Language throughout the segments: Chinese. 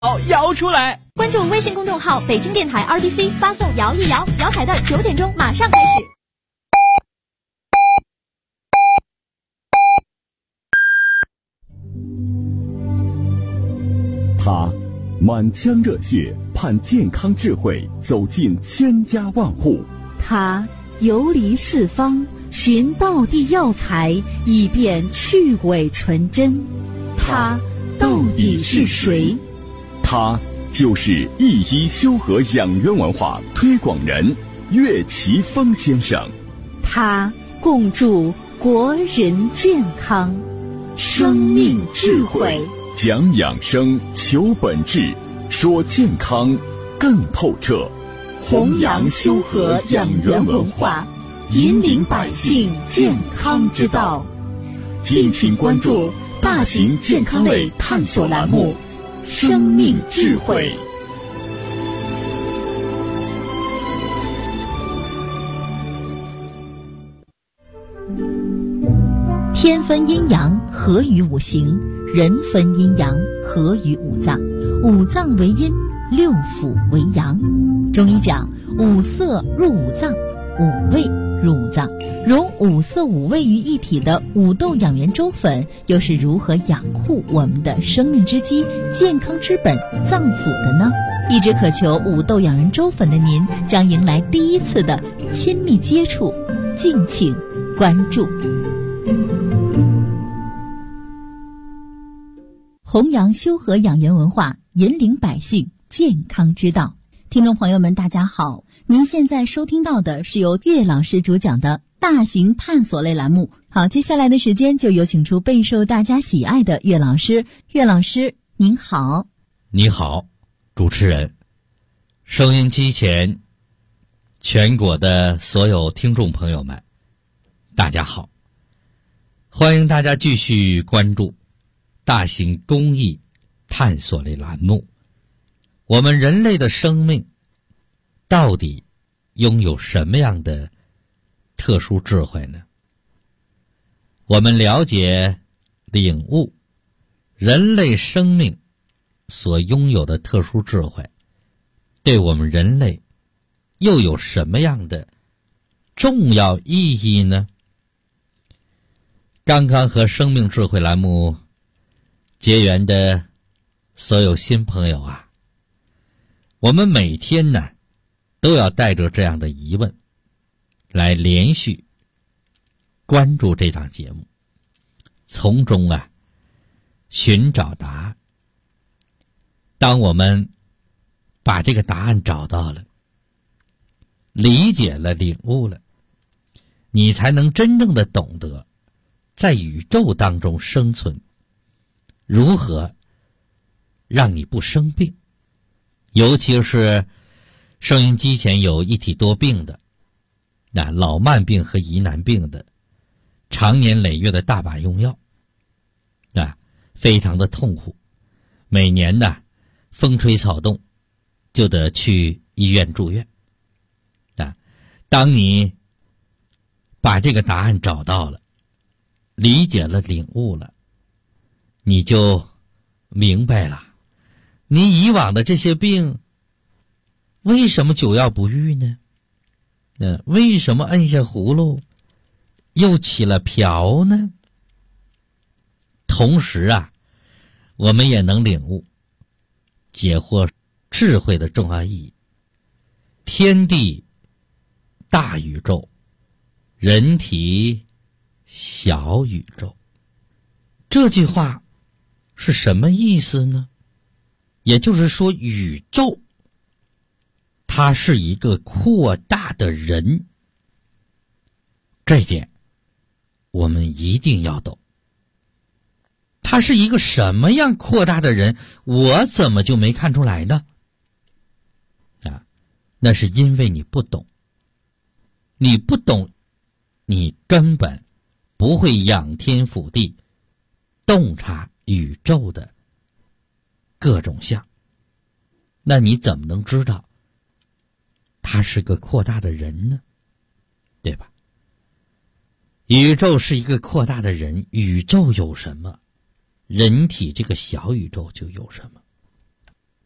摇出来！ 关注微信公众号北京电台 RBC， 发送摇一摇，摇彩的9点钟马上开始。 他满腔热血盼健康智慧走进千家万户， 他游离四方寻道地药材，以便去伪存真。他到底是谁？ 他就是一一修和养元文化推广人岳奇峰先生。 他共筑国人健康，生命智慧， 讲养生，求本质，说健康更透彻， 弘扬修和养元文化，引领百姓健康之道。 敬请关注大型健康类探索栏目《生命智慧》。 天分阴阳，合于五行；人分阴阳，合于五脏。五脏为阴，六腑为阳。中医讲五色入五脏，五味入五脏。融五色五味于一体的五豆养元粥粉，又是如何养护我们的生命之基、健康之本脏腑的呢？一直渴求五豆养元粥粉的您，将迎来第一次的亲密接触，敬请关注。弘扬修和养元文化，引领百姓健康之道。听众朋友们大家好，您现在收听到的是由岳老师主讲的大型探索类栏目。好，接下来的时间就有请出备受大家喜爱的岳老师。岳老师您好。 你好，主持人，收音机前全国的所有听众朋友们大家好，欢迎大家继续关注大型公益探索类栏目。我们人类的生命到底拥有什么样的特殊智慧呢？我们了解、领悟人类生命所拥有的特殊智慧，对我们人类又有什么样的重要意义呢？刚刚和生命智慧栏目结缘的所有新朋友啊，我们每天呢都要带着这样的疑问来连续关注这档节目，从中啊寻找答案。当我们把这个答案找到了，理解了，领悟了，你才能真正的懂得在宇宙当中生存如何让你不生病。尤其是收音机前有一体多病的，老慢病和疑难病的，常年累月的大把用药，非常的痛苦。每年呢风吹草动就得去医院住院。当你把这个答案找到了，理解了，领悟了，你就明白了你以往的这些病为什么久药不愈呢？为什么摁下葫芦又起了瓢呢？同时啊，我们也能领悟解惑智慧的重要意义。天地大宇宙，人体小宇宙，这句话是什么意思呢？也就是说，宇宙它是一个扩大的人，这一点我们一定要懂。它是一个什么样扩大的人，我怎么就没看出来呢？那是因为你不懂。你不懂，你根本不会仰天俯地，洞察宇宙的各种相。那你怎么能知道他是个扩大的人呢？对吧？宇宙是一个扩大的人，宇宙有什么，人体这个小宇宙就有什么。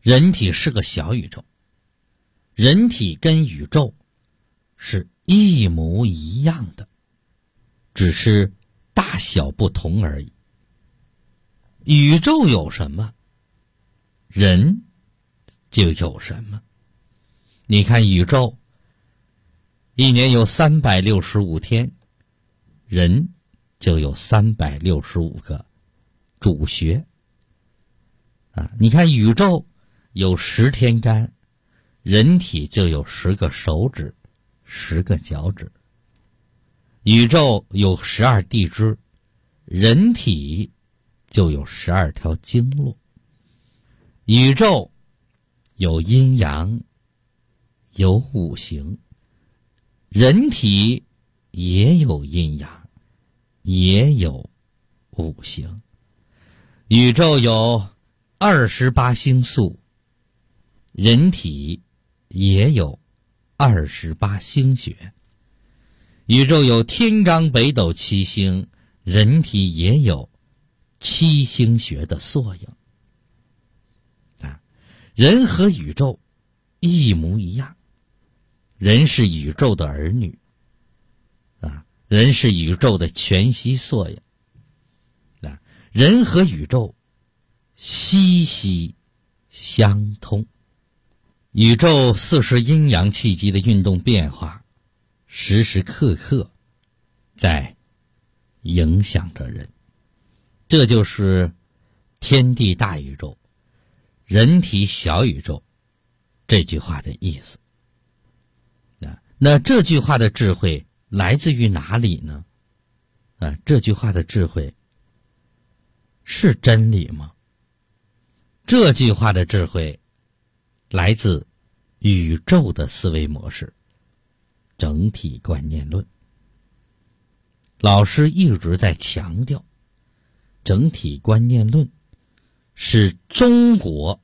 人体是个小宇宙，人体跟宇宙是一模一样的，只是大小不同而已。宇宙有什么，人就有什么。你看宇宙一年有365天，人就有365个主穴你看宇宙有10天干，人体就有10个手指，10个脚趾。宇宙有12地支，人体就有12条经络。宇宙有阴阳，有五行，人体也有阴阳，也有五行。宇宙有28星宿，人体也有28星穴。宇宙有天罡北斗7星，人体也有7星穴的缩影。人和宇宙一模一样，人是宇宙的儿女人是宇宙的全息缩影人和宇宙息息相通。宇宙40阴阳气机的运动变化，时时刻刻在影响着人。这就是天地大宇宙，人体小宇宙这句话的意思。那这句话的智慧来自于哪里呢？这句话的智慧是真理吗？这句话的智慧来自宇宙的思维模式，整体观念论。老师一直在强调，整体观念论是中国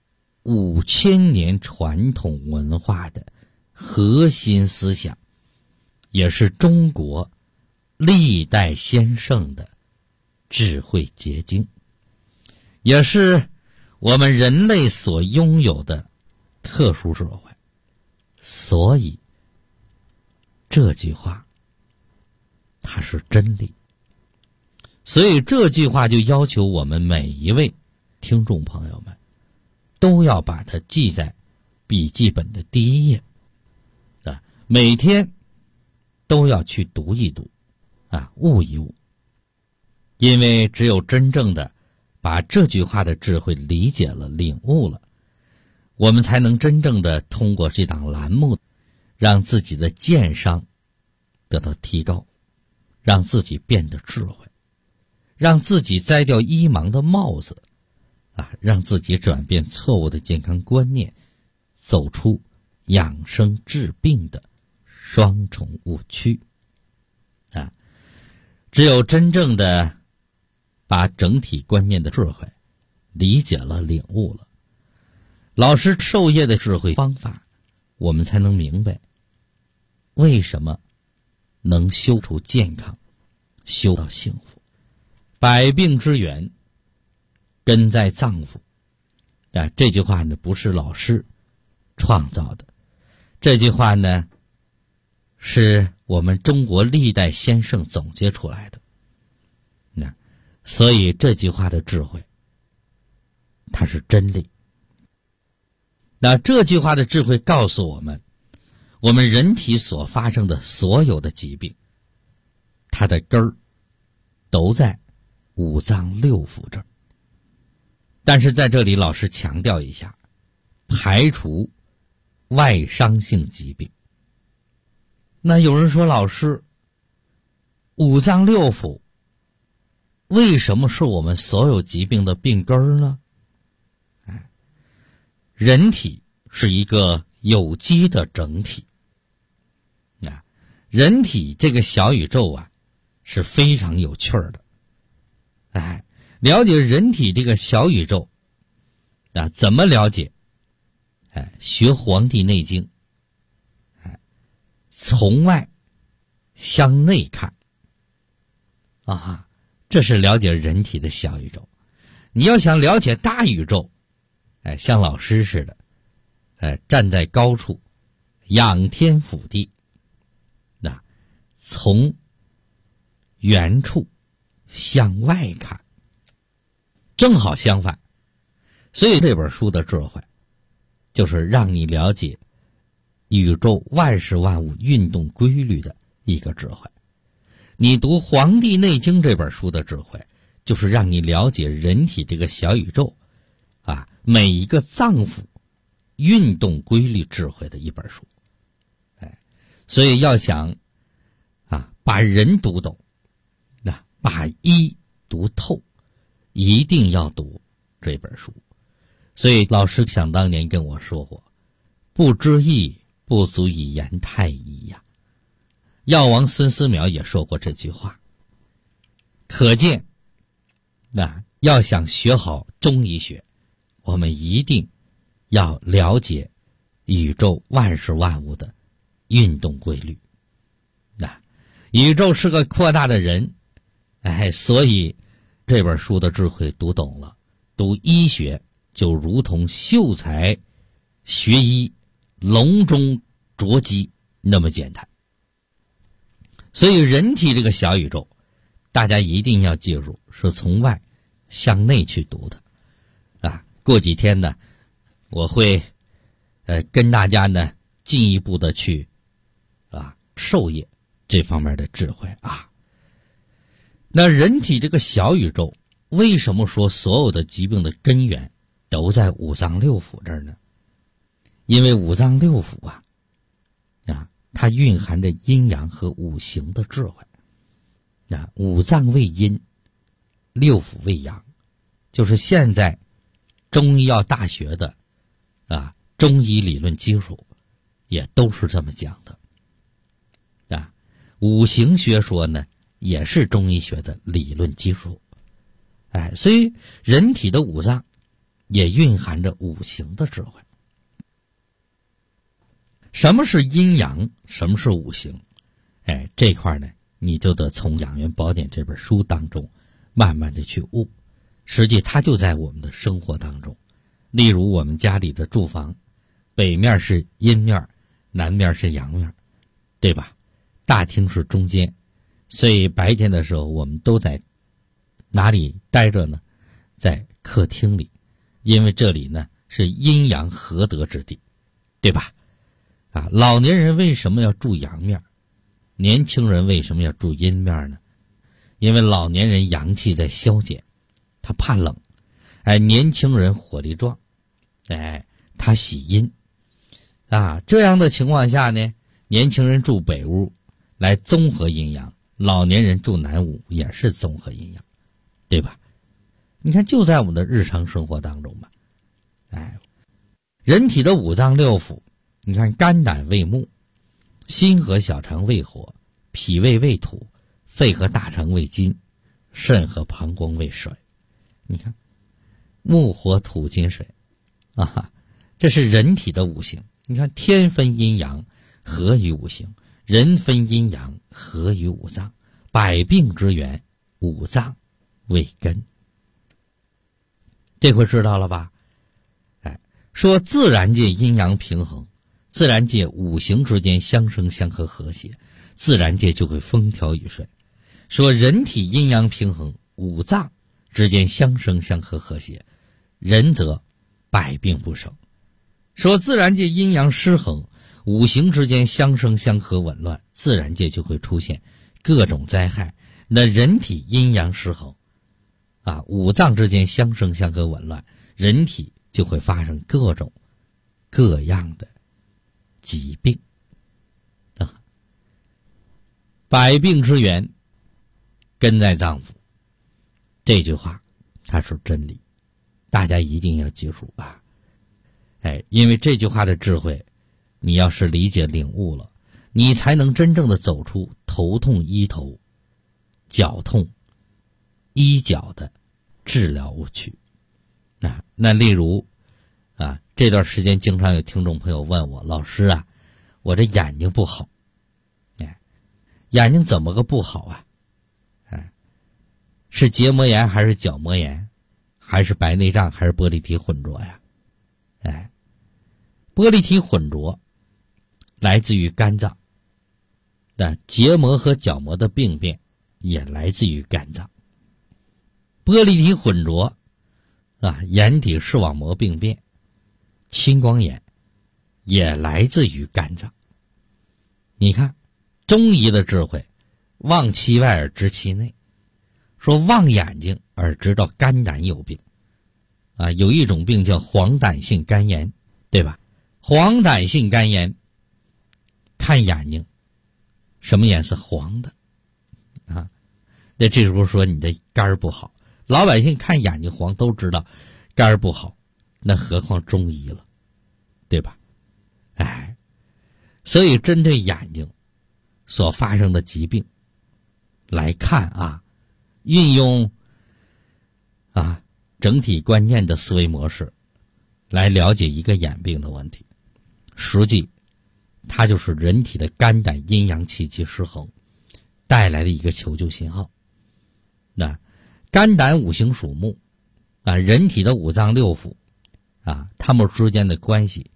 5000年传统文化的核心思想，也是中国历代先圣的智慧结晶，也是我们人类所拥有的特殊智慧。所以这句话它是真理，所以这句话就要求我们每一位听众朋友们都要把它记在笔记本的第一页每天都要去读一读悟一悟。因为只有真正的把这句话的智慧理解了、领悟了，我们才能真正的通过这档栏目让自己的见商得到提高，让自己变得智慧，让自己摘掉一盲的帽子让自己转变错误的健康观念，走出养生治病的双重误区只有真正的把整体观念的智慧理解了、领悟了，老师授业的智慧方法，我们才能明白为什么能修出健康，修到幸福。百病之源根在脏腑这句话呢不是老师创造的，这句话呢是我们中国历代先圣总结出来的。所以这句话的智慧它是真理。那这句话的智慧告诉我们，我们人体所发生的所有的疾病，它的根儿都在五脏六腑这儿。但是在这里老师强调一下，排除外伤性疾病。那有人说，老师，五脏六腑为什么是我们所有疾病的病根儿呢？人体是一个有机的整体人体这个小宇宙是非常有趣儿的。了解人体这个小宇宙怎么了解？学《黄帝内经》从外向内看这是了解人体的小宇宙。你要想了解大宇宙像老师似的，站在高处，仰天俯地，从远处向外看，正好相反。所以这本书的智慧，就是让你了解宇宙万事万物运动规律的一个智慧。你读《黄帝内经》这本书的智慧，就是让你了解人体这个小宇宙每一个脏腑运动规律智慧的一本书。所以要想把人读懂，把医读透，一定要读这本书。所以老师想当年跟我说过，不知义不足以言太医呀。药王孙思邈也说过这句话。可见要想学好中医学，我们一定要了解宇宙万事万物的运动规律。宇宙是个扩大的人，所以这本书的智慧读懂了，读医学就如同秀才学医，笼中捉鸡那么简单。所以人体这个小宇宙，大家一定要记住，是从外向内去读的。过几天呢，我会跟大家呢进一步的去授业这方面的智慧那人体这个小宇宙，为什么说所有的疾病的根源都在五脏六腑这儿呢？因为五脏六腑它蕴含着阴阳和五行的智慧。五脏为阴，六腑为阳，就是现在中医药大学的中医理论基础也都是这么讲的。五行学说呢，也是中医学的理论基础。所以人体的五脏也蕴含着五行的智慧。什么是阴阳，什么是五行？这块呢，你就得从《养元宝典》这本书当中慢慢的去悟。实际它就在我们的生活当中。例如我们家里的住房，北面是阴面，南面是阳面，对吧？大厅是中间，所以白天的时候我们都在哪里待着呢？在客厅里，因为这里呢是阴阳合德之地，对吧？老年人为什么要住阳面？年轻人为什么要住阴面呢？因为老年人阳气在消减，他怕冷。年轻人火力壮，他喜阴。这样的情况下呢，年轻人住北屋来综合阴阳，老年人住南屋也是综合阴阳，对吧？你看就在我们的日常生活当中吧。人体的五脏六腑，你看肝胆为木，心和小肠为火，脾胃为土，肺和大肠为金，肾和膀胱为水。你看木火土金水这是人体的五行。你看天分阴阳，合于五行；人分阴阳，合于五脏。百病之源，五脏为根。这回知道了吧？说自然界阴阳平衡，自然界五行之间相生相克和谐，自然界就会风调雨顺。说人体阴阳平衡，五脏之间相生相克和谐，人则百病不生。说自然界阴阳失衡，五行之间相生相克紊乱，自然界就会出现各种灾害。那人体阴阳失衡五脏之间相生相克紊乱，人体就会发生各种各样的疾病百病之源根在脏腑。这句话它是真理，大家一定要记住因为这句话的智慧，你要是理解领悟了，你才能真正的走出头痛医头，脚痛医脚的治疗误区。那例如这段时间经常有听众朋友问我，老师我这眼睛不好，眼睛怎么个不好是结膜炎还是角膜炎，还是白内障还是玻璃体混浊呀？ 玻璃体混浊来自于肝脏，结膜和角膜的病变也来自于肝脏。玻璃体混浊眼底视网膜病变、青光眼也来自于肝脏。你看中医的智慧，望其外而知其内，说望眼睛而知道肝胆有病有一种病叫黄疸性肝炎，对吧？黄疸性肝炎看眼睛什么颜色？黄的那这时候说你的肝不好，老百姓看眼睛黄都知道肝不好，那何况中医了，对吧？所以针对眼睛所发生的疾病来看运用整体观念的思维模式来了解一个眼病的问题，实际它就是人体的肝胆阴阳气机失衡带来的一个求救信号。那肝胆五行属木人体的五脏六腑它们之间的关系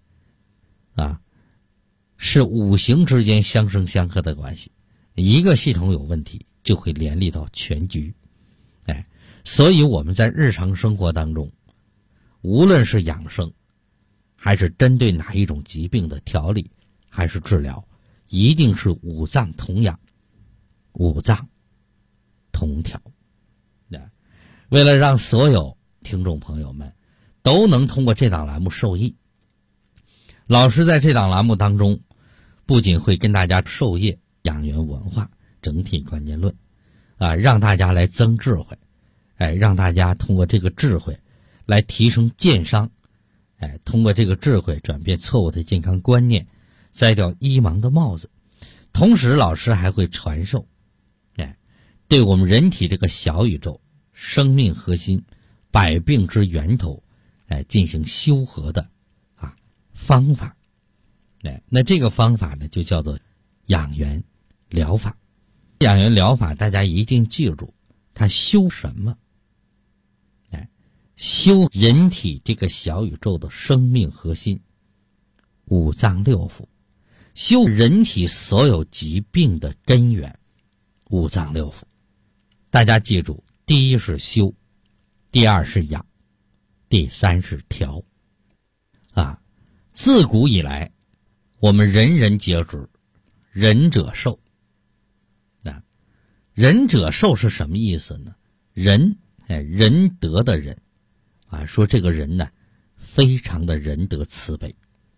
是五行之间相生相克的关系，一个系统有问题就会连累到全局。所以我们在日常生活当中，无论是养生还是针对哪一种疾病的调理还是治疗，一定是五脏同养，五脏同调。为了让所有听众朋友们都能通过这档栏目受益，老师在这档栏目当中不仅会跟大家授业养元文化整体观念论让大家来增智慧，让大家通过这个智慧来提升健商，通过这个智慧转变错误的健康观念，摘掉医盲的帽子。同时老师还会传授对我们人体这个小宇宙生命核心百病之源头进行修和的方法。那这个方法呢就叫做养元疗法。养元疗法大家一定记住，它修什么？修人体这个小宇宙的生命核心五脏六腑，修人体所有疾病的根源五脏六腑。大家记住，第一是修，第二是养，第三是调自古以来我们人人皆知仁者寿仁者寿是什么意思呢？仁德的仁说这个人呢非常的仁德慈悲。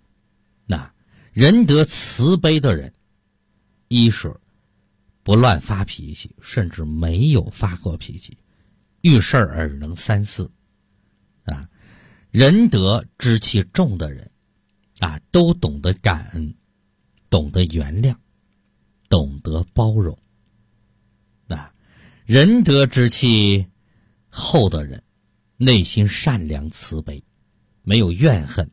仁德慈悲的人，一是不乱发脾气，甚至没有发过脾气，遇事而能三思仁德之气重的人都懂得感恩，懂得原谅，懂得包容仁德之气厚的人，内心善良慈悲，没有怨恨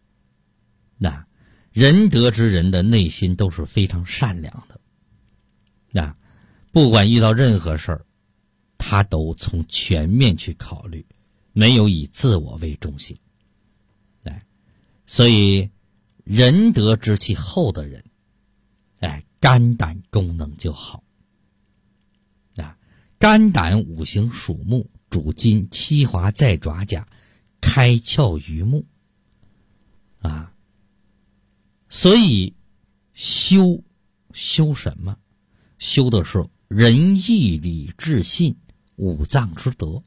仁德之人的内心都是非常善良的不管遇到任何事儿，他都从全面去考虑，没有以自我为中心所以仁德之气厚的人肝胆功能就好肝胆五行属木，主筋，七华在爪甲，开窍于目所以修什么？修的是仁义礼智信五脏之德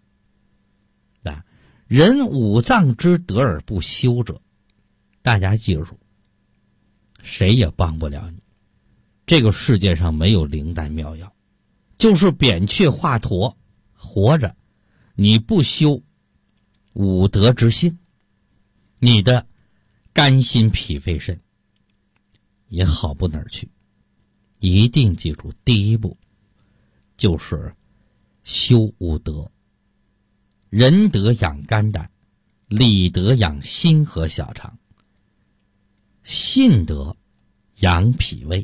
人五脏之德而不修者，大家记住，谁也帮不了你。这个世界上没有灵丹妙药，就是扁鹊华佗活着，你不修五德之性，你的肝心脾肺肾也好不哪儿去。一定记住，第一步就是修五德，仁德养肝胆，礼德养心和小肠，信德养脾胃，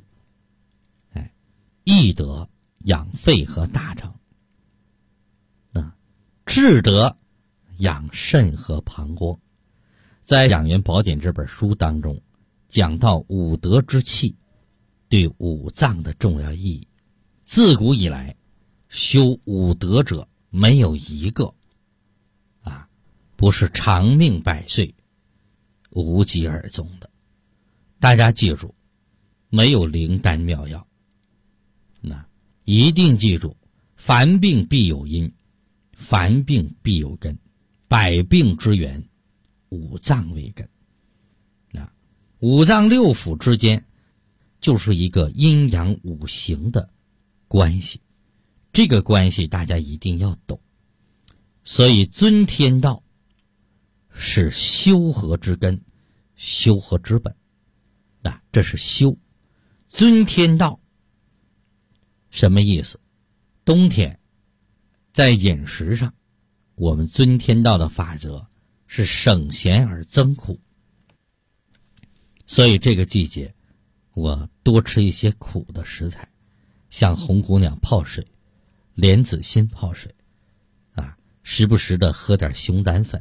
义德养肺和大肠，智德养肾和膀胱， 在《养元宝典》这本书当中，讲到五德之气对五脏的重要意义。自古以来，修五德者没有一个不是长命百岁、无疾而终的。大家记住，没有灵丹妙药，一定记住，凡病必有因，凡病必有根，百病之源，五脏为根。五脏六腑之间就是一个阴阳五行的关系，这个关系大家一定要懂。所以尊天道是修和之根，修和之本。这是修。尊天道什么意思？冬天在饮食上，我们尊天道的法则是省咸而增苦。所以这个季节我多吃一些苦的食材，像红姑娘泡水、莲子心泡水时不时的喝点熊胆粉。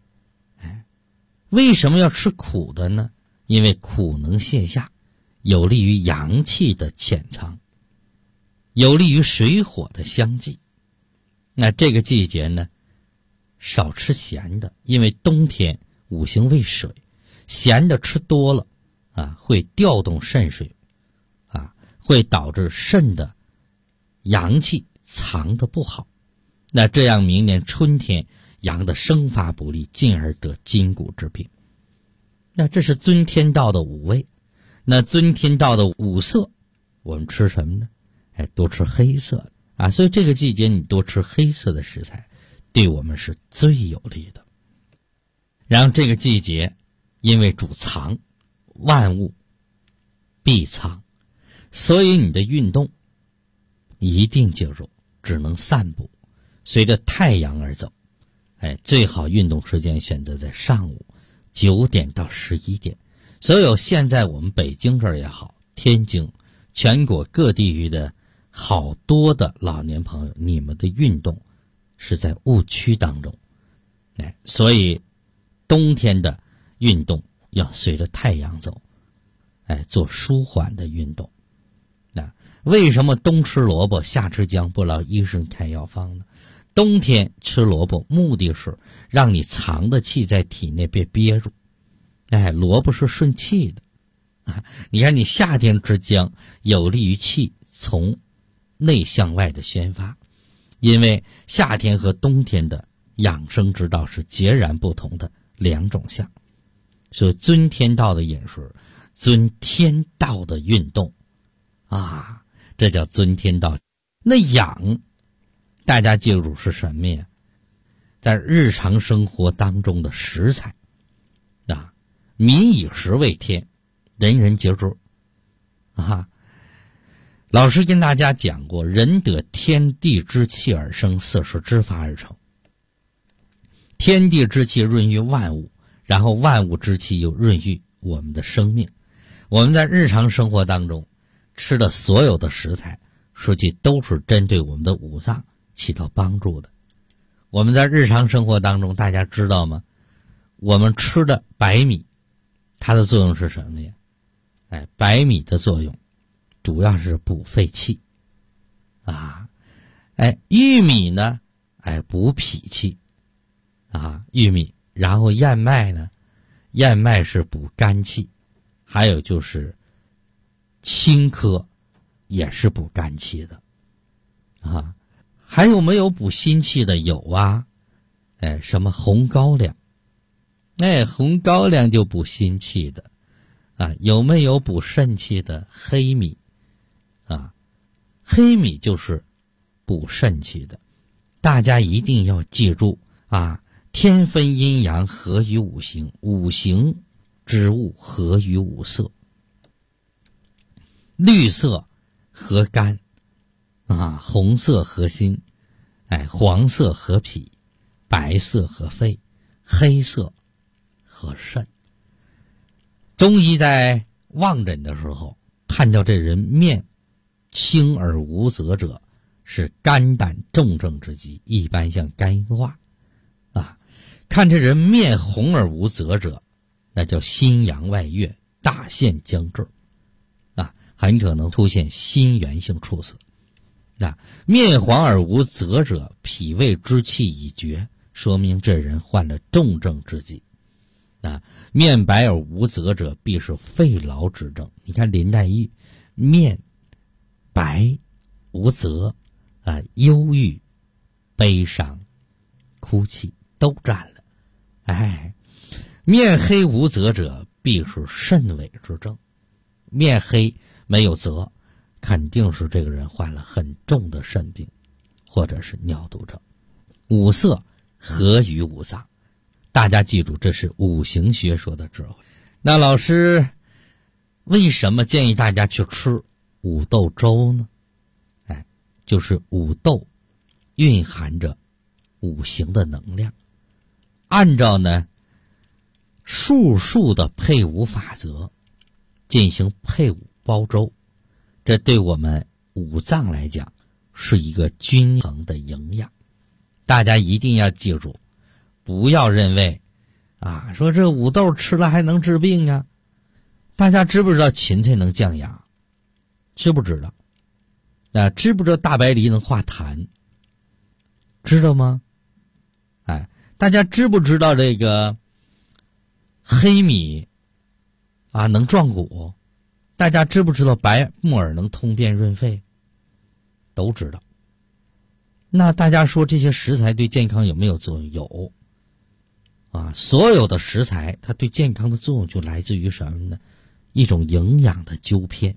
为什么要吃苦的呢？因为苦能泻下，有利于阳气的潜藏，有利于水火的相济。那这个季节呢，少吃咸的，因为冬天五行为水，咸的吃多了会调动肾水会导致肾的阳气藏得不好。那这样明年春天阳的生发不利，进而得筋骨之病。那这是尊天道的五味。那尊天道的五色，我们吃什么呢？多吃黑色所以这个季节你多吃黑色的食材，对我们是最有利的。然后这个季节因为主藏，万物必藏，所以你的运动一定记住，只能散步，随着太阳而走。最好运动时间选择在上午9点到11点。所有现在我们北京这儿也好，天津、全国各地域的好多的老年朋友，你们的运动是在误区当中。所以冬天的运动要随着太阳走，做舒缓的运动。为什么冬吃萝卜夏吃姜，不劳医生开药方呢？冬天吃萝卜目的是让你藏的气在体内别憋住。萝卜是顺气的你看你夏天吃姜，有利于气从内向外的宣发。因为夏天和冬天的养生之道是截然不同的两种相。所以尊天道的饮食，尊天道的运动这叫尊天道。那养大家记住是什么呀？在日常生活当中的食材民以食为天，人人皆知老师跟大家讲过，人得天地之气而生，色是之法而成。天地之气润于万物，然后万物之气又润于我们的生命。我们在日常生活当中吃的所有的食材，实际都是针对我们的五脏起到帮助的。我们在日常生活当中，大家知道吗？我们吃的白米，它的作用是什么呀？白米的作用主要是补肺气玉米呢补脾气玉米。然后燕麦呢，燕麦是补肝气，还有就是青稞也是补肝气的还有没有补心气的？有什么红高粱，红高粱就补心气的有没有补肾气的？黑米黑米就是补肾气的。大家一定要记住天分阴阳合于五行，五行之物合于五色。绿色合肝红色合心黄色合脾，白色合肺，黑色合肾。中医在望诊的时候，看到这人面青而无泽者，是肝胆重症之疾，一般像肝硬化看这人面红而无泽者， 那叫心阳外越，大限将至，很可能出现心源性猝死。面黄而无泽者，脾胃之气已绝，说明这人患了重症之疾。面白而无泽者，必是肺痨之症。你看林黛玉，面白无泽，忧郁、悲伤、哭泣都占了。面黑无泽者，必是肾痿之症。面黑没有泽，肯定是这个人患了很重的肾病，或者是尿毒症。五色合于五脏，大家记住，这是五行学说的智慧。那老师为什么建议大家去吃五豆粥呢？就是五豆蕴含着五行的能量，按照呢数的配伍法则进行配伍煲粥，这对我们五脏来讲是一个均衡的营养。大家一定要记住，不要认为说这五豆吃了还能治病啊。大家知不知道芹菜能降压？知不知道？知不知道大白梨能化痰？知道吗？大家知不知道这个黑米能壮骨？大家知不知道白木耳能通便润肺？都知道。那大家说这些食材对健康有没有作用？有。所有的食材它对健康的作用就来自于什么呢？一种营养的纠偏，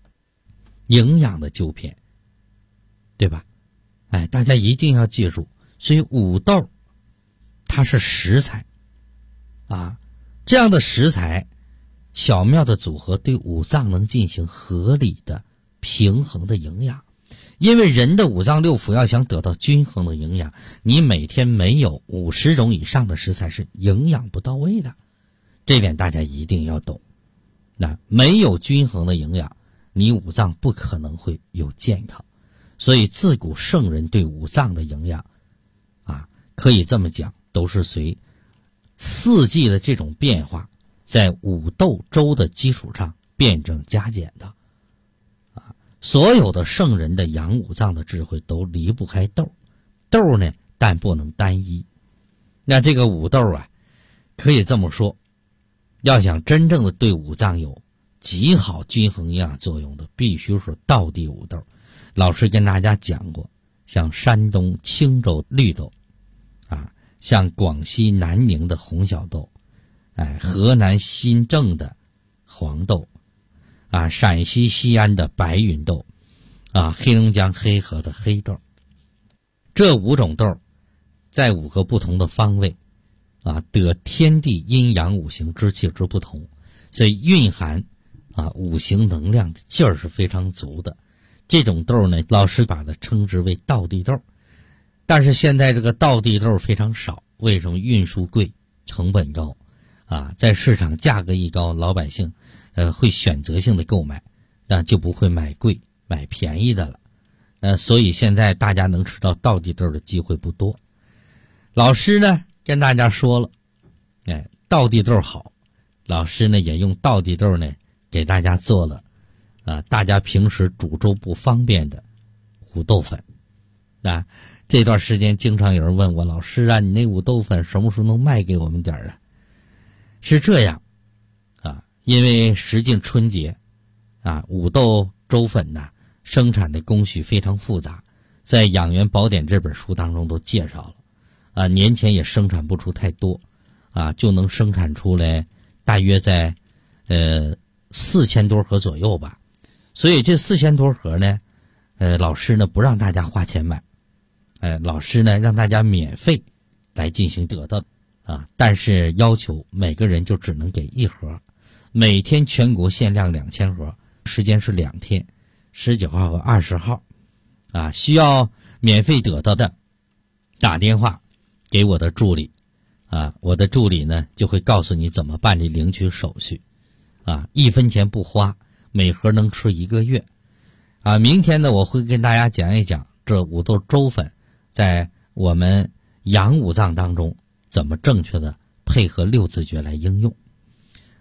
对吧？大家一定要记住，所以五豆它是食材这样的食材巧妙的组合对五脏能进行合理的平衡的营养。因为人的五脏六腑要想得到均衡的营养，你每天没有50种以上的食材是营养不到位的，这点大家一定要懂。没有均衡的营养，你五脏不可能会有健康。所以自古圣人对五脏的营养可以这么讲，都是随四季的这种变化，在五豆粥的基础上辩证加减的。所有的圣人的养五脏的智慧都离不开豆。豆呢，但不能单一。那这个五豆可以这么说，要想真正的对五脏有极好均衡营养作用的，必须是道地五豆。老师跟大家讲过，像山东青州绿豆像广西南宁的红小豆，河南新郑的黄豆，陕西西安的白云豆，黑龙江黑河的黑豆。这5种豆在5个不同的方位得天地阴阳五行之气之不同，所以蕴含五行能量的劲儿是非常足的。这种豆呢，老师把它称之为道地豆。但是现在这个道地豆非常少，为什么？运输贵，成本高在市场价格一高，老百姓会选择性的购买，就不会买贵买便宜的了。所以现在大家能吃到道地豆的机会不多。老师呢跟大家说了，道地豆好，老师呢也用道地豆呢给大家做了大家平时煮粥不方便的五豆粉。这段时间经常有人问我，老师你那五豆粉什么时候能卖给我们点儿是这样因为时近春节五豆粥粉生产的工序非常复杂，在《养元宝典》这本书当中都介绍了年前也生产不出太多就能生产出来大约在4000多盒左右吧。所以这4000多盒呢老师呢不让大家花钱买，老师呢让大家免费来进行得到但是要求每个人就只能给1盒，每天全国限量2000盒，时间是2天，19号和20号需要免费得到的打电话给我的助理我的助理呢就会告诉你怎么办理领取手续1分钱不花，每盒能吃1个月明天呢我会跟大家讲一讲这五豆粥粉在我们养五脏当中怎么正确的配合6字诀来应用。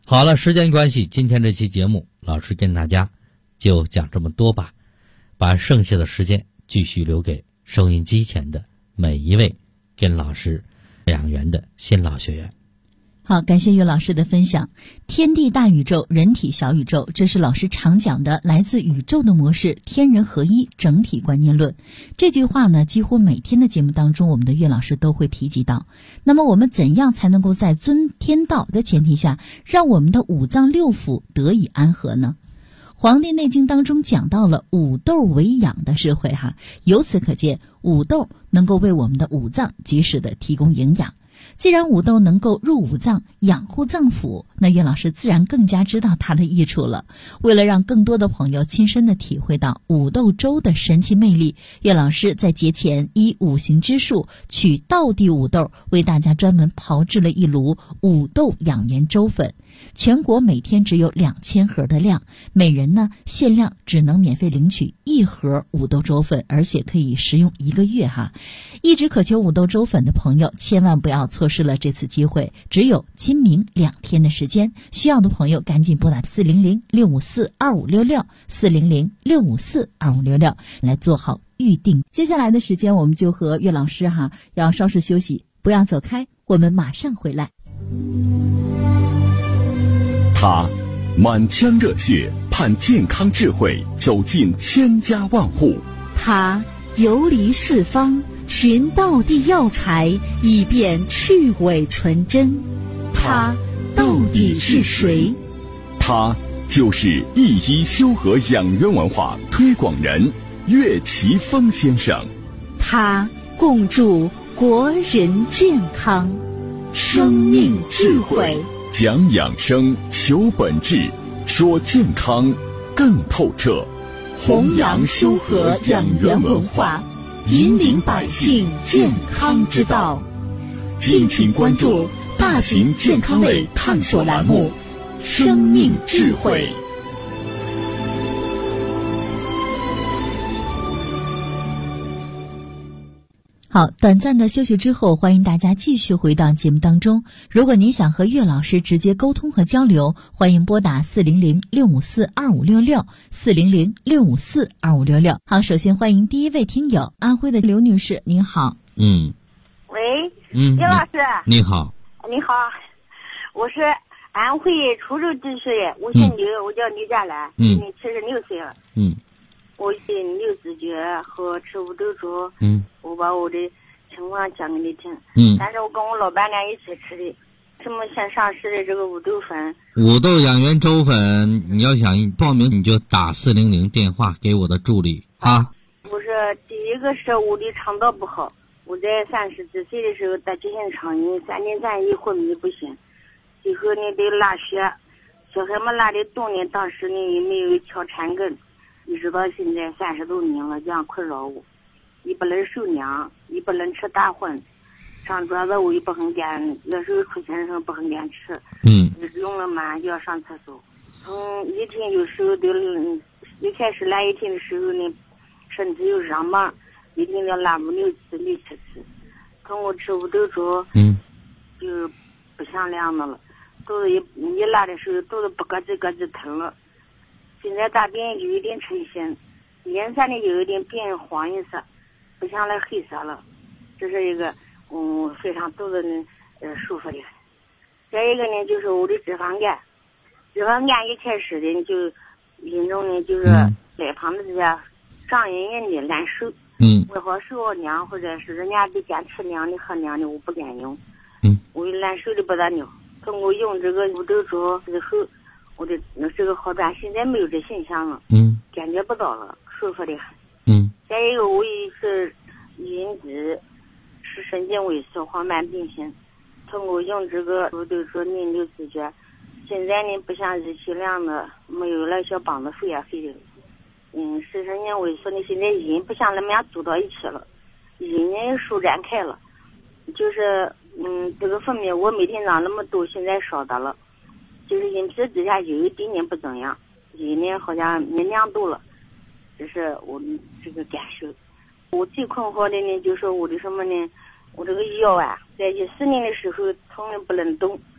好了，时间关系，今天这期节目老师跟大家就讲这么多吧，把剩下的时间继续留给收音机前的每一位跟老师2元的新老学员。 好，感谢岳老师的分享。天地大宇宙，人体小宇宙，这是老师常讲的来自宇宙的模式，天人合一整体观念论。这句话呢，几乎每天的节目当中，我们的岳老师都会提及到。那么我们怎样才能够在尊天道的前提下，让我们的五脏六腑得以安和呢？黄帝内经当中讲到了五斗为养的智慧由此可见，五斗能够为我们的五脏及时的提供营养。既然五斗能够入五脏养护脏腑，那岳老师自然更加知道它的益处了。为了让更多的朋友亲身的体会到五斗粥的神奇魅力，岳老师在节前依五行之数取道地五斗，为大家专门炮制了一炉五斗养元粥粉。全国每天只有2000盒的量，每人呢限量只能免费领取1盒五斗粥粉，而且可以食用1个月一直渴求五斗粥粉的朋友千万不要错失了这次机会，只有今明2天的时间，需要的朋友赶紧拨打400-654-2566 400-654-2566来做好预定。接下来的时间我们就和岳老师要稍事休息，不要走开，我们马上回来。 他满腔热血盼健康智慧走进千家万户， 他游离四方寻道地药材以便去伪存真，他到底是谁？ 他就是一医修和养元文化推广人岳奇峰先生。 他共筑国人健康，生命智慧， 讲养生，求本质，说健康更透彻， 弘扬修和养元文化，引领百姓健康之道。敬请关注大型健康类探索栏目《生命智慧》。 好，短暂的休息之后，欢迎大家继续回到节目当中。如果您想和岳老师直接沟通和交流，欢迎拨打400-654-2566 400-654-2566。好，首先欢迎第一位听友安徽的刘女士，您好。 喂，岳老师， 你好。 你好，我是安徽滁州地区的，我姓刘，我叫刘佳兰，今年76岁了。我信六字诀和吃五斗粥，我把我的情况讲给你听。但是我跟我老伴俩一起吃的，这么现上市的这个五斗粉。 五斗养元粥粉，你要想报名你就打400电话给我的助理我说第一个是我的肠道不好，我在30几岁的时候得急性肠炎，3年3夜昏迷不醒，最后呢得拉血，小孩们拉的动呢，当时呢也没有敲缠根。一直到现在30多年了，这样困扰我，也不能受凉，也不能吃大荤，上桌子我也不很敢，有时候出钱的时候不很敢吃，用了嘛就要上厕所，从一天有时候都一开始来一天的时候呢，身体又热嘛，一天要拉5-6次、6-7次，跟我吃五斗粥，就不像样的了，肚子一拉的时候，肚子不咯吱咯吱疼了。现在大便有一点成型，颜色呢有一点变黄颜色，不像那黑色了，这是一个非常肚子呢舒服的。再一个呢就是我的脂肪肝一开始的就严重呢就是脸庞的这些上隐隐的难受，我好受凉或者是人家都敢吃凉的喝凉的，我不敢用，我难受的不得了。通过用这个五斗粥之后，我的这个好转，现在没有这现象了，感觉不到了，舒服的很。再一个我也是引子是神经萎缩、黄斑变性，通过用这个五斗粥念六字诀，现在呢不像日期量的没有了小膀子肺的，是神经萎缩呢，现在人不像那么样组到一起了，人呢舒展开了，就是这个分泌我每天长那么多，现在少的了。就是饮食之下有一点点不怎么样，人呢好像没亮度了，这是我这个感受。我最困惑的呢就是我的什么呢，我这个腰在14年的时候从来不能动，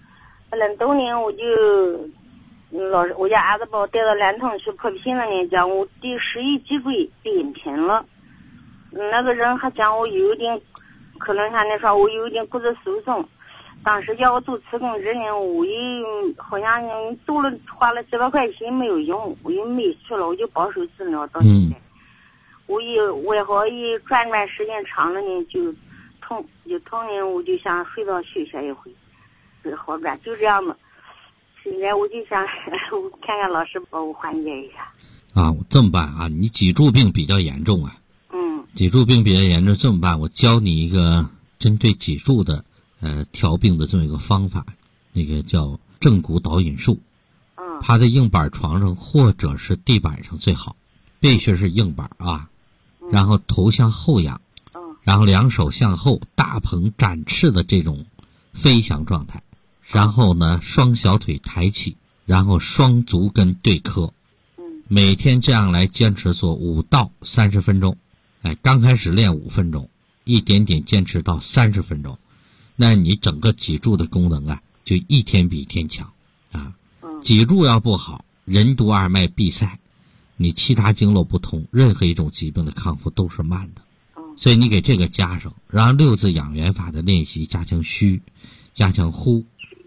2002年我就我家儿子把我带到兰通去破皮那年，讲我第11脊椎被引平了。那个人还讲我有一点，可能他那说我有一点骨质疏松。当时要我做磁共振呢，我也好像做了花了700块钱没有用，我又没去了，我就保守治疗到现在。我也好一转时间长了呢，就痛呢，我就想睡到休息一回，好转就这样嘛。现在我就想我看看老师帮我缓解一下。 我这么办啊，你脊柱病比较严重啊。脊柱病比较严重，这么办？我教你一个针对脊柱的调病的这么一个方法，那个叫正骨导引术。趴在硬板床上或者是地板上最好，必须是硬板啊。然后头向后仰，然后两手向后，大鹏展翅的这种飞翔状态。然后呢，双小腿抬起，然后双足跟对磕。每天这样来坚持做5到30分钟。刚开始练5分钟，一点点坚持到30分钟，那你整个脊柱的功能啊，就一天比一天强啊。脊柱要不好，任督二脉闭塞，你其他经络不通，任何一种疾病的康复都是慢的。所以你给这个加上，然后6字养元法的练习，加强虚，加强呼，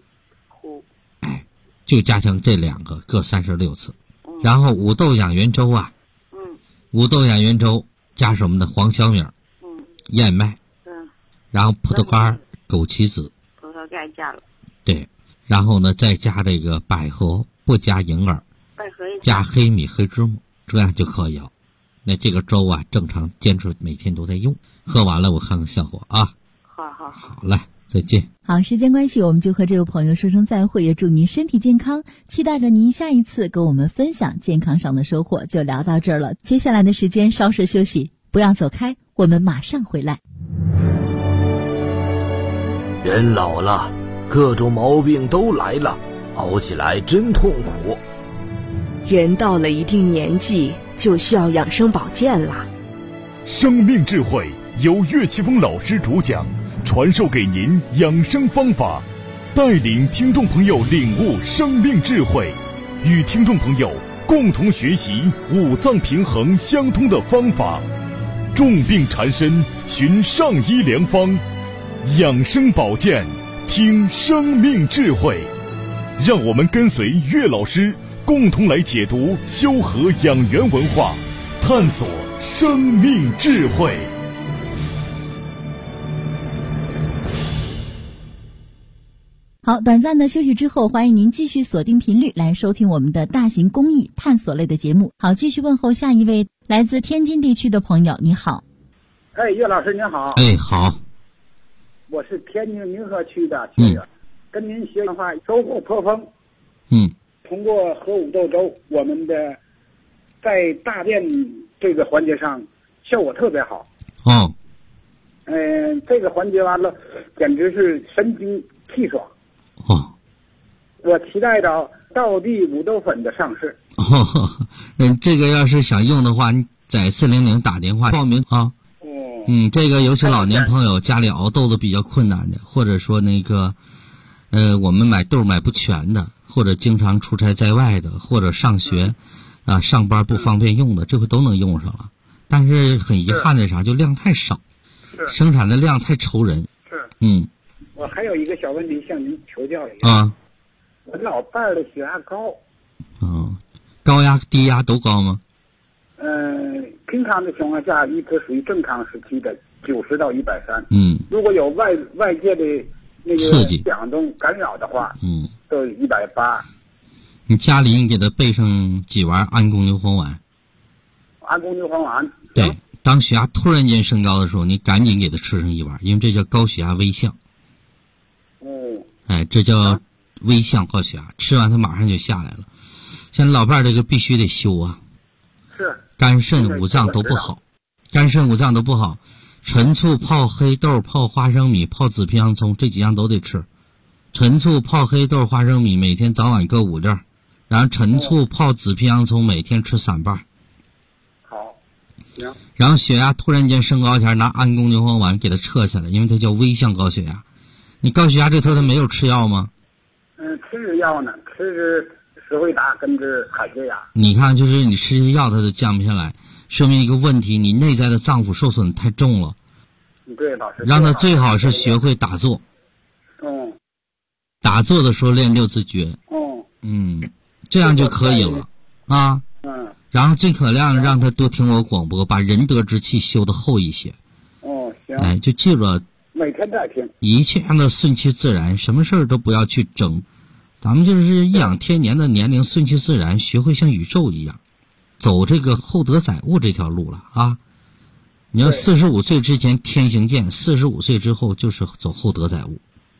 就加强这2个，各36次。然后五豆养元粥啊，五豆养元粥加什么呢？黄小米、燕麦，然后葡萄干、枸杞子， 葡萄干加了， 对，然后呢再加这个百合，不加银耳，加黑米、黑芝麻，这样就可以了。那这个粥啊，正常坚持每天都在用，喝完了我看看效果啊。好嘞，再见。 好，时间关系，我们就和这位朋友说声再会，也祝您身体健康，期待着您下一次跟我们分享健康上的收获。就聊到这儿了，接下来的时间稍事休息，不要走开，我们马上回来。 人老了，各种毛病都来了，熬起来真痛苦。 人到了一定年纪，就需要养生保健了。 生命智慧由岳奇峰老师主讲，传授给您养生方法，带领听众朋友领悟生命智慧，与听众朋友共同学习五脏平衡相通的方法。重病缠身，寻上医良方，养生保健，听生命智慧。让我们跟随岳老师，共同来解读修和养元文化，探索生命智慧。 好，短暂的休息之后，欢迎您继续锁定频率来收听我们的大型公益探索类的节目。好，继续问候下一位来自天津地区的朋友，你好。 岳老师您好。 好。 我是天津民和区的学员，跟您学的话收获颇丰。通过喝五豆粥，我们的在大便这个环节上效果特别好。这个环节完了，简直是神清气爽。我期待着道地五豆粉的上市。 这个要是想用的话，你在400打电话报名啊。这个有些老年朋友家里熬豆子比较困难的，或者说那个我们买豆买不全的，或者经常出差在外的，或者上学上班不方便用的，这回都能用上了。但是很遗憾的啥，就量太少，生产的量太愁人。 我还有一个小问题向您求教一下。我老伴儿的血压高。 高压低压都高吗？ 平常的情况下一直属于正常时期的90到130。如果有外界的那个刺激响动干扰的话，都180。 你家里你给他备上几丸安宫牛黄丸。 安宫牛黄丸。 对，当血压突然间升高的时候，你赶紧给他吃上1丸，因为这叫高血压危象。这叫危象高血压，吃完它马上就下来了。像老伴儿这个必须得修啊。肝肾五脏都不好，陈醋泡黑豆泡花生米泡紫皮洋葱，这几样都得吃。陈醋泡黑豆花生米每天早晚各5粒，然后陈醋泡紫皮洋葱每天吃3瓣。 好，行。 然后血压突然间升高前，拿安宫牛黄丸给它撤下来，因为它叫危象高血压。你高血压这头它没有吃药吗？ 吃药呢，吃石灰打跟着海血压。 你看，就是你吃些药它都降不下来，说明一个问题，你内在的脏腑受损太重了。 对，老师。 让他最好是学会打坐。打坐的时候练六字诀。这样就可以了啊。然后尽可量让他多听我广播，把仁德之气修得厚一些。 行。 哎，就记住了。 每天在听。 一切让它顺其自然，什么事儿都不要去争。咱们就是颐养天年的年龄，顺其自然，学会像宇宙一样，走这个厚德载物这条路了啊。你要45岁之前天行健，45岁之后就是走厚德载物。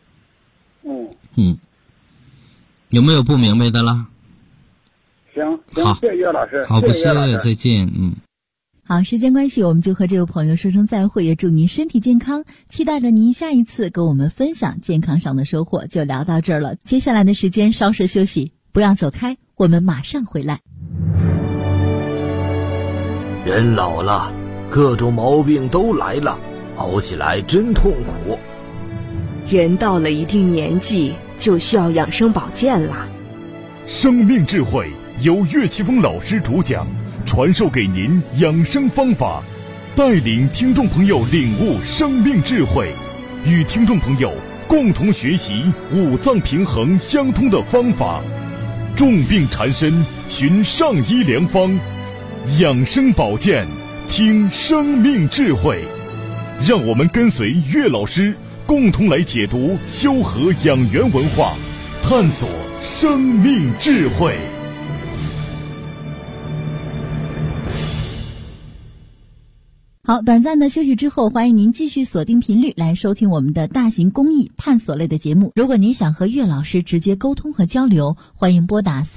有没有不明白的了？ 行， 好， 谢谢岳老师。 好，不谢谢， 再见。 好，时间关系，我们就和这位朋友说声再会，也祝您身体健康，期待着您下一次跟我们分享健康上的收获。就聊到这儿了，接下来的时间稍事休息，不要走开，我们马上回来。 人老了，各种毛病都来了，熬起来真痛苦。 人到了一定年纪，就需要养生保健啦。 生命智慧由岳奇峰老师主讲，传授给您养生方法，带领听众朋友领悟生命智慧，与听众朋友共同学习五脏平衡相通的方法。重病缠身，寻上医良方，养生保健，听生命智慧。让我们跟随岳老师，共同来解读修和养元文化，探索生命智慧。 好，短暂的休息之后，欢迎您继续锁定频率来收听我们的大型公益探索类的节目。如果您想和岳老师直接沟通和交流，欢迎拨打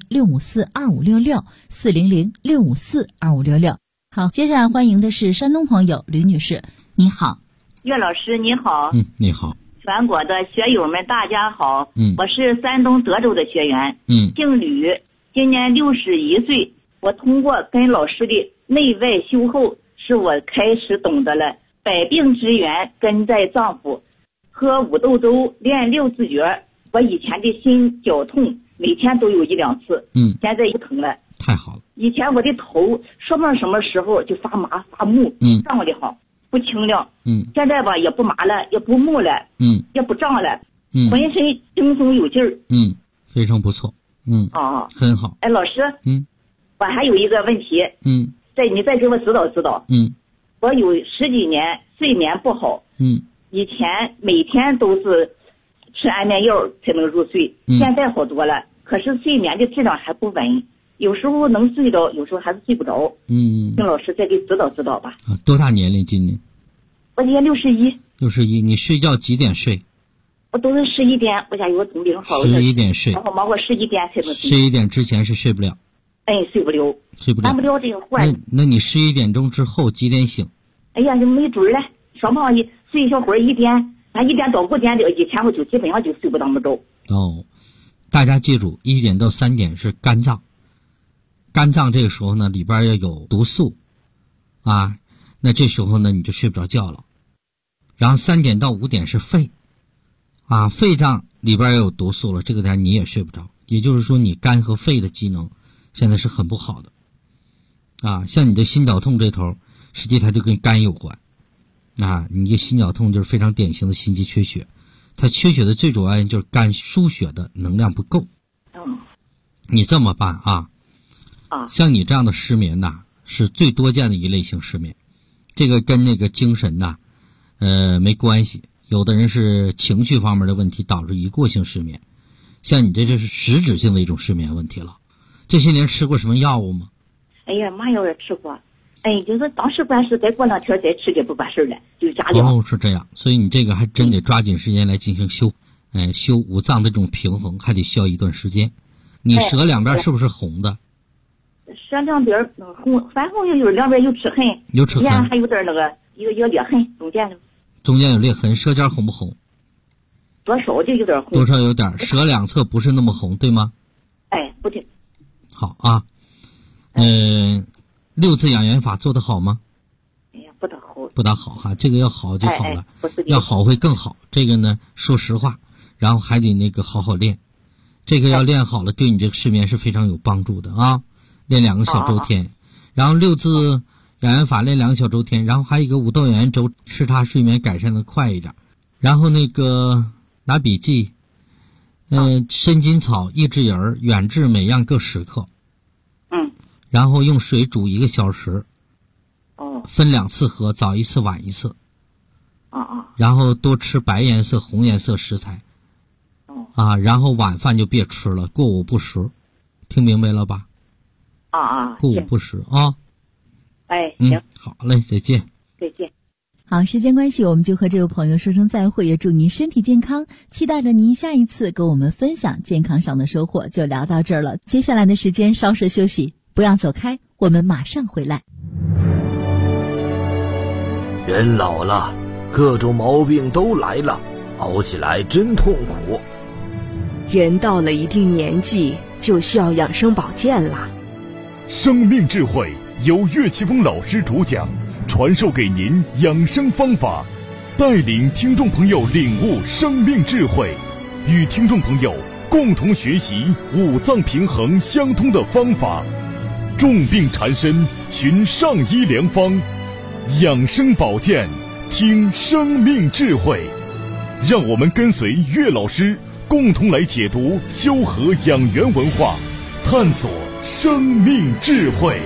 400-654-2566，400-654-2566。好，接下来欢迎的是山东朋友吕女士，你好。 岳老师你好。 你好。 全国的学友们大家好。我是山东德州的学员。姓吕，今年61岁。我通过跟老师的内外修后，使我开始懂得了百病之源根在脏腑，喝五豆粥练六字诀。我以前的心绞痛每天都有1-2次，现在不疼了。 太好了。 以前我的头说不上什么时候就发麻发木，胀得好，不清亮。现在吧也不麻了，也不木了，也不胀了，浑身轻松有劲儿。 非常不错。很好。 哎，老师，我还有一个问题，你再给我指导指导。我有10几年睡眠不好，以前每天都是吃安眠药才能入睡，现在好多了，可是睡眠的质量还不稳，有时候能睡着，有时候还是睡不着。请老师再给指导指导吧。 多大年龄今年？ 我今年61。 61，你睡觉几点睡？ 我都是11点，我家有个总病号。 11点睡， 然后忙活11点才能睡。 11点之前是睡不了。 睡不了。按不了这个活。 那你11点钟之后几点醒？ 哎呀，就没准了，双方睡一小会儿1点，咱1点到5点的以前我就基本上就睡不当不着。 大家记住，1点到3点是肝脏，肝脏这个时候呢里边要有毒素啊，那这时候呢你就睡不着觉了。然后3点到5点是肺啊，肺脏里边要有毒素了，这个点你也睡不着。也就是说你肝和肺的机能现在是很不好的啊，像你的心绞痛这头，实际它就跟肝有关啊。你的心绞痛就是非常典型的心肌缺血，它缺血的最主要原因就是肝输血的能量不够。你这么办啊？像你这样的失眠呐，是最多见的一类型失眠，这个跟那个精神呐，没关系。有的人是情绪方面的问题导致一过性失眠，像你这就是实质性的一种失眠问题了。这些年吃过什么药物吗？ 哎呀，麻药也吃过。就是当时管事，再过2天再吃就不管事了，就加量。 是这样，所以你这个还真得抓紧时间来进行修，修五脏的这种平衡，还得需要一段时间。你舌两边是不是红的？ 舌两边红，反正有两边有齿痕， 有齿痕， 还有点那个一个裂痕， 中间有裂痕，舌尖红不红？ 多少就有点红， 多少有点，舌两侧不是那么红，对吗？ 不对。 好啊，六字养元法做得好吗？ 不大好。 不大好哈，这个要好就好了，要好会更好。这个呢，说实话，然后还得那个好好练。 这个要练好了，对你这个失眠是非常有帮助的啊。练2个小周天，然后6字养元法练2个小周天，然后还有一个5豆养元粥，吃它睡眠改善的快一点。然后那个拿笔记，参金草、益智仁、远志每样各10克。然后用水煮1个小时。分2次喝，早1次晚1次。然后多吃白颜色、红颜色食材。然后晚饭就别吃了，过午不食，听明白了吧？过午不食啊。 行， 好嘞，再见。 再见。 好，时间关系，我们就和这位朋友说声再会，也祝您身体健康，期待着您下一次跟我们分享健康上的收获。就聊到这儿了，接下来的时间稍事休息，不要走开，我们马上回来。 人老了，各种毛病都来了，熬起来真痛苦。 人到了一定年纪，就需要养生保健了。 生命智慧由岳奇峰老师主讲，传授给您养生方法，带领听众朋友领悟生命智慧，与听众朋友共同学习五脏平衡相通的方法。重病缠身，寻上医良方，养生保健，听生命智慧。让我们跟随岳老师，共同来解读修和养元文化，探索生命智慧。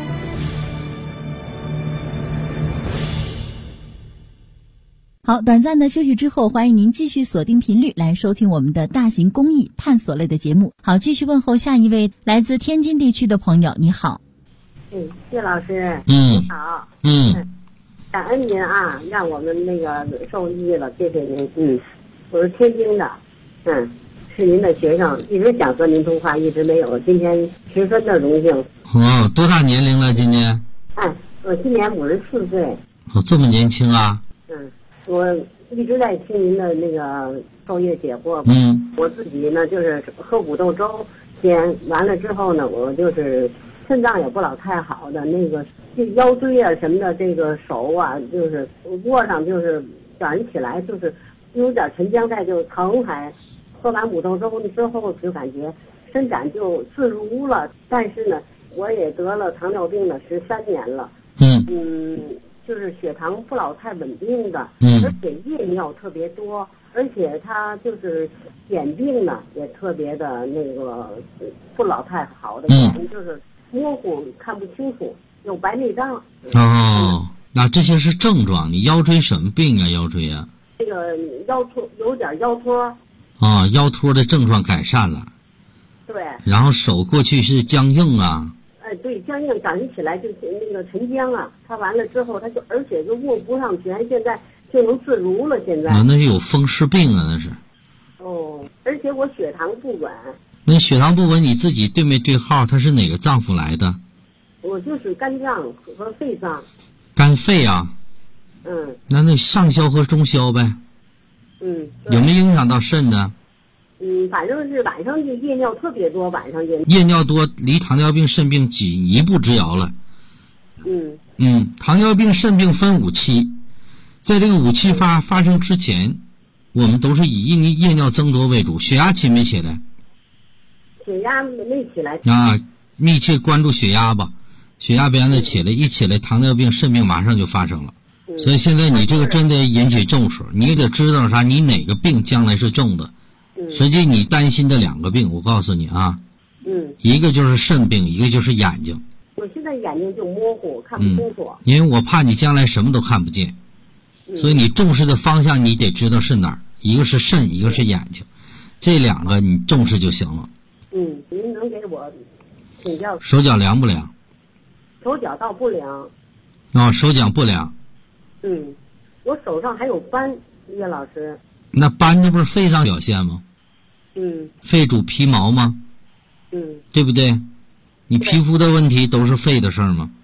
好，短暂的休息之后，欢迎您继续锁定频率来收听我们的大型公益探索类的节目。好，继续问候下一位来自天津地区的朋友，你好。 谢老师， 你好，感恩您啊，让我们那个受益了，谢谢您。我是天津的，是您的学生，一直想和您通话，一直没有，今天十分的荣幸。 多大年龄了？今年？ 我今年54岁。 这么年轻啊？ 我一直在听您的那个授业解惑。我自己呢就是喝五豆粥，先完了之后呢，我就是肾脏也不老太好的，那个这腰椎啊什么的，这个手啊就是握上就是早上起来就是有点沉僵在就疼，还喝完五豆粥之后就感觉伸展就自如了。但是呢，我也得了糖尿病了13年了。就是血糖不老太稳定的，而且夜尿特别多，而且它就是眼病呢也特别的那个不老太好的，就是模糊看不清楚，有白内障。 那这些是症状。你腰椎什么病啊？腰椎啊？ 这个腰托有点腰托。 腰托的症状改善了。 对。 然后手过去是僵硬啊。 对，僵硬，早上起来就那个沉僵啊，他完了之后，他就而且就握不上拳，现在就能自如了。现在那是有风湿病啊，那是。 而且我血糖不稳。 那血糖不稳，你自己对没对号？它是哪个脏腑来的？ 我就是肝脏和肺脏。 肝肺啊？那上消和中消呗。有没有影响到肾呢？ 反正是晚上就夜尿特别多，晚上夜尿多，离糖尿病、肾病仅一步之遥了。糖尿病、肾病分5期，在这个5期发生之前，我们都是以夜尿增多为主。血压起没起来？ 血压没起来。 密切关注血压吧，血压别让它起来，一起来糖尿病、肾病马上就发生了。所以现在你这个真得引起重视，你也得知道啥，你哪个病将来是重的。实际你担心的2个病，我告诉你啊，一个就是肾病，一个就是眼睛。 我现在眼睛就模糊，看不清楚。 因为我怕你将来什么都看不见，所以你重视的方向你得知道是哪儿，一个是肾，一个是眼睛，这2个你重视就行了。 您能给我请教？ 手脚凉不凉？ 手脚倒不凉。 手脚不凉。 我手上还有斑，岳老师。 那斑这不是肺脏表现吗？肺主皮毛吗？对不对？你皮肤的问题都是肺的事儿吗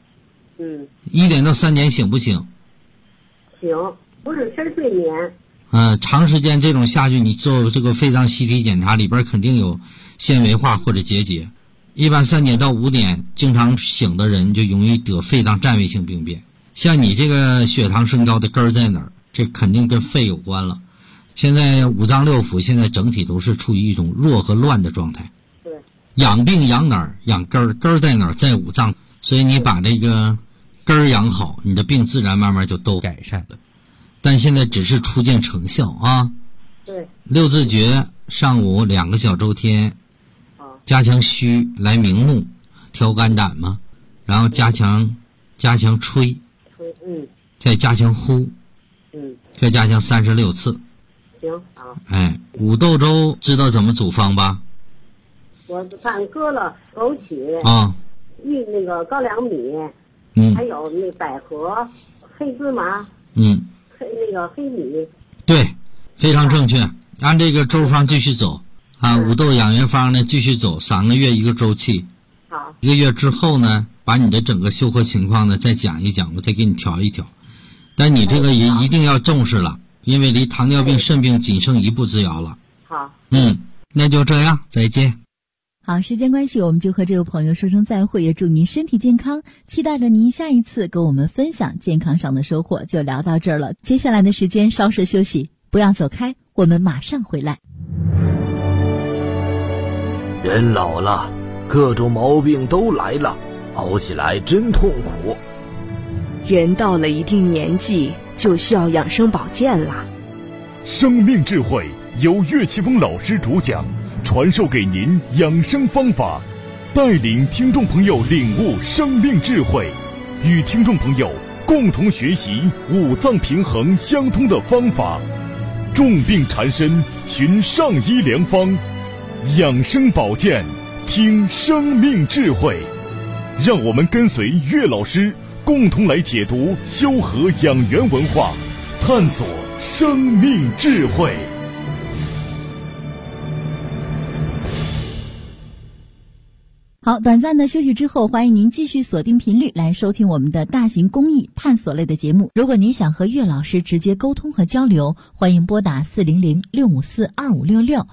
？1年到3年行不行？ 行，不是深睡眠。 长时间这种下去，你做这个肺脏细体检查，里边肯定有纤维化或者结节。一般3年到5年经常醒的人就容易得肺脏占位性病变。像你这个血糖升高的根儿在哪儿？这肯定跟肺有关了。 现在五脏六腑现在整体都是处于一种弱和乱的状态。 对。 养病养哪儿？养根儿，根儿在哪儿？在五脏。所以你把这个根儿养好，你的病自然慢慢就都改善了。但现在只是初见成效啊。 对。 六字诀上午2个小周天，加强虚来明目，调肝胆嘛，然后加强吹，再加强呼，再加强36次。 行啊。 哎，五豆粥知道怎么组方吧？ 我看搁了枸杞啊， 那个高粱米，还有那百合、黑芝麻，那个黑米。 对，非常正确。按这个粥方继续走啊，五豆养元方呢继续走3个月一个周期。 好。 1个月之后呢，把你的整个修和情况呢再讲一讲，我再给你调一调。但你这个也一定要重视了，因为离糖尿病、肾病仅剩1步之遥了。 好。 那就这样，再见。 好，时间关系，我们就和这位朋友说声再会，也祝您身体健康，期待着您下一次跟我们分享健康上的收获。就聊到这儿了，接下来的时间稍事休息，不要走开，我们马上回来。 人老了，各种毛病都来了，熬起来真痛苦。 人到了一定年纪，就需要养生保健了。 生命智慧由岳奇峰老师主讲，传授给您养生方法，带领听众朋友领悟生命智慧，与听众朋友共同学习五脏平衡相通的方法。重病缠身，寻上医良方，养生保健，听生命智慧。让我们跟随岳老师，共同来解读修和养元文化，探索生命智慧。 好，短暂的休息之后，欢迎您继续锁定频率来收听我们的大型公益探索类的节目。如果您想和岳老师直接沟通和交流，欢迎拨打400-654-2566